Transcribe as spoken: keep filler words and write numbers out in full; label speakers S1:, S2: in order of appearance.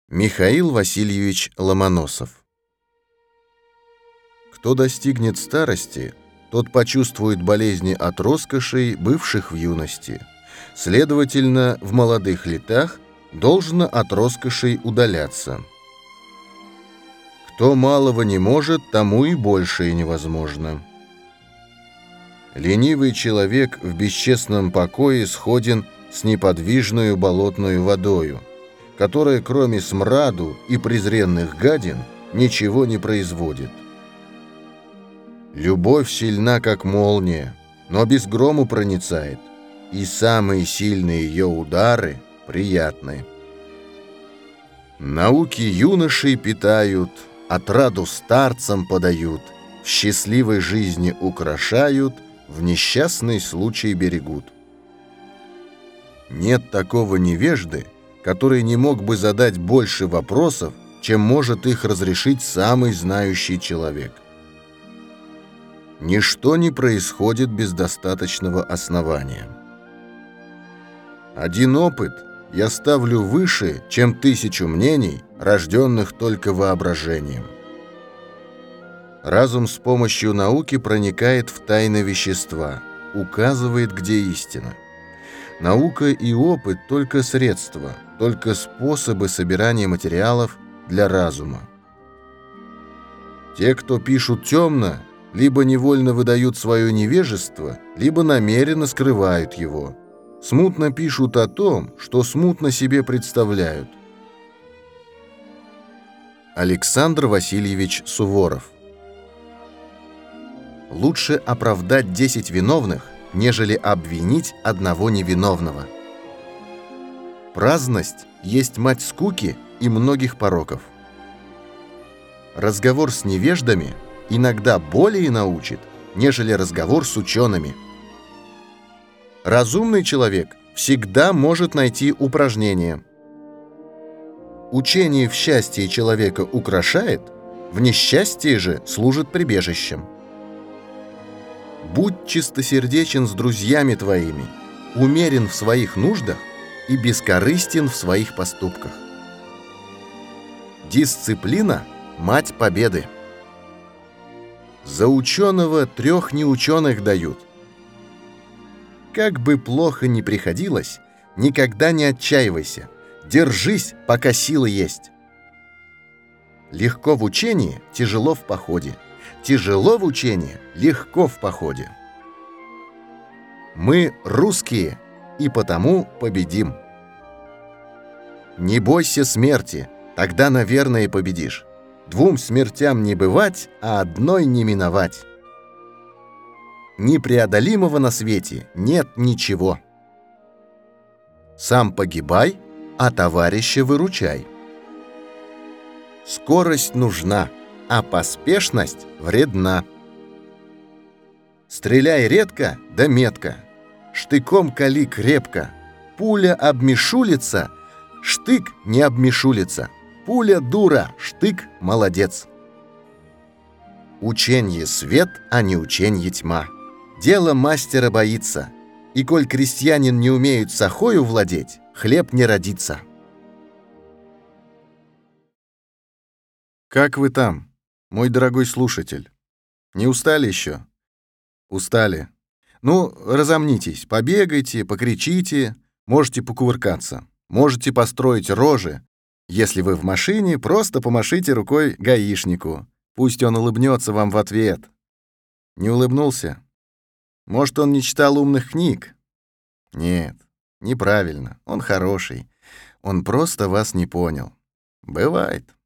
S1: Михаил Васильевич Ломоносов. Кто достигнет старости, тот почувствует болезни от роскошей, бывших в юности. Следовательно, в молодых летах должно от роскошей удаляться. Кто малого не может, тому и большее невозможно. Ленивый человек в бесчестном покое сходен с неподвижною болотную водою, которая, кроме смраду и презренных гадин, ничего не производит. Любовь сильна, как молния, но без грому проницает, и самые сильные ее удары приятны. Науки юношей питают, отраду старцам подают, в счастливой жизни украшают, в несчастный случай берегут. Нет такого невежды, который не мог бы задать больше вопросов, чем может их разрешить самый знающий человек. Ничто не происходит без достаточного основания. Один опыт я ставлю выше, чем тысячу мнений, рожденных только воображением. Разум с помощью науки проникает в тайны вещества, указывает, где истина. Наука и опыт — только средства, только способы собирания материалов для разума. Те, кто пишут темно, либо невольно выдают свое невежество, либо намеренно скрывают его. Смутно пишут о том, что смутно себе представляют. Александр Васильевич Суворов. Лучше оправдать десять виновных, нежели обвинить одного невиновного. Праздность есть мать скуки и многих пороков. Разговор с невеждами иногда более научит, нежели разговор с учеными. Разумный человек всегда может найти упражнение. Учение в счастье человека украшает, в несчастье же служит прибежищем. Будь чистосердечен с друзьями твоими, умерен в своих нуждах и бескорыстен в своих поступках. Дисциплина – мать победы. За ученого трех неученых дают. Как бы плохо ни приходилось, никогда не отчаивайся, держись, пока силы есть. Легко в учении, тяжело в походе. Тяжело в учении, легко в походе. Мы русские, и потому победим. Не бойся смерти, тогда, наверное, победишь. Двум смертям не бывать, а одной не миновать. Непреодолимого на свете нет ничего. Сам погибай, а товарища выручай. Скорость нужна, а поспешность вредна. Стреляй редко да метко, штыком кали крепко. Пуля обмешулится, штык не обмешулится. Пуля дура, штык молодец. Ученье свет, а не ученье тьма. Дело мастера боится, и коль крестьянин не умеет сахою владеть, хлеб не родится. Как вы там, мой дорогой слушатель? Не устали еще? Устали. Ну, разомнитесь, побегайте, покричите, можете покувыркаться, можете построить рожи. Если вы в машине, просто помашите рукой гаишнику. Пусть он улыбнется вам в ответ. Не улыбнулся? Может, он не читал умных книг? Нет, неправильно, он хороший. Он просто вас не понял. Бывает.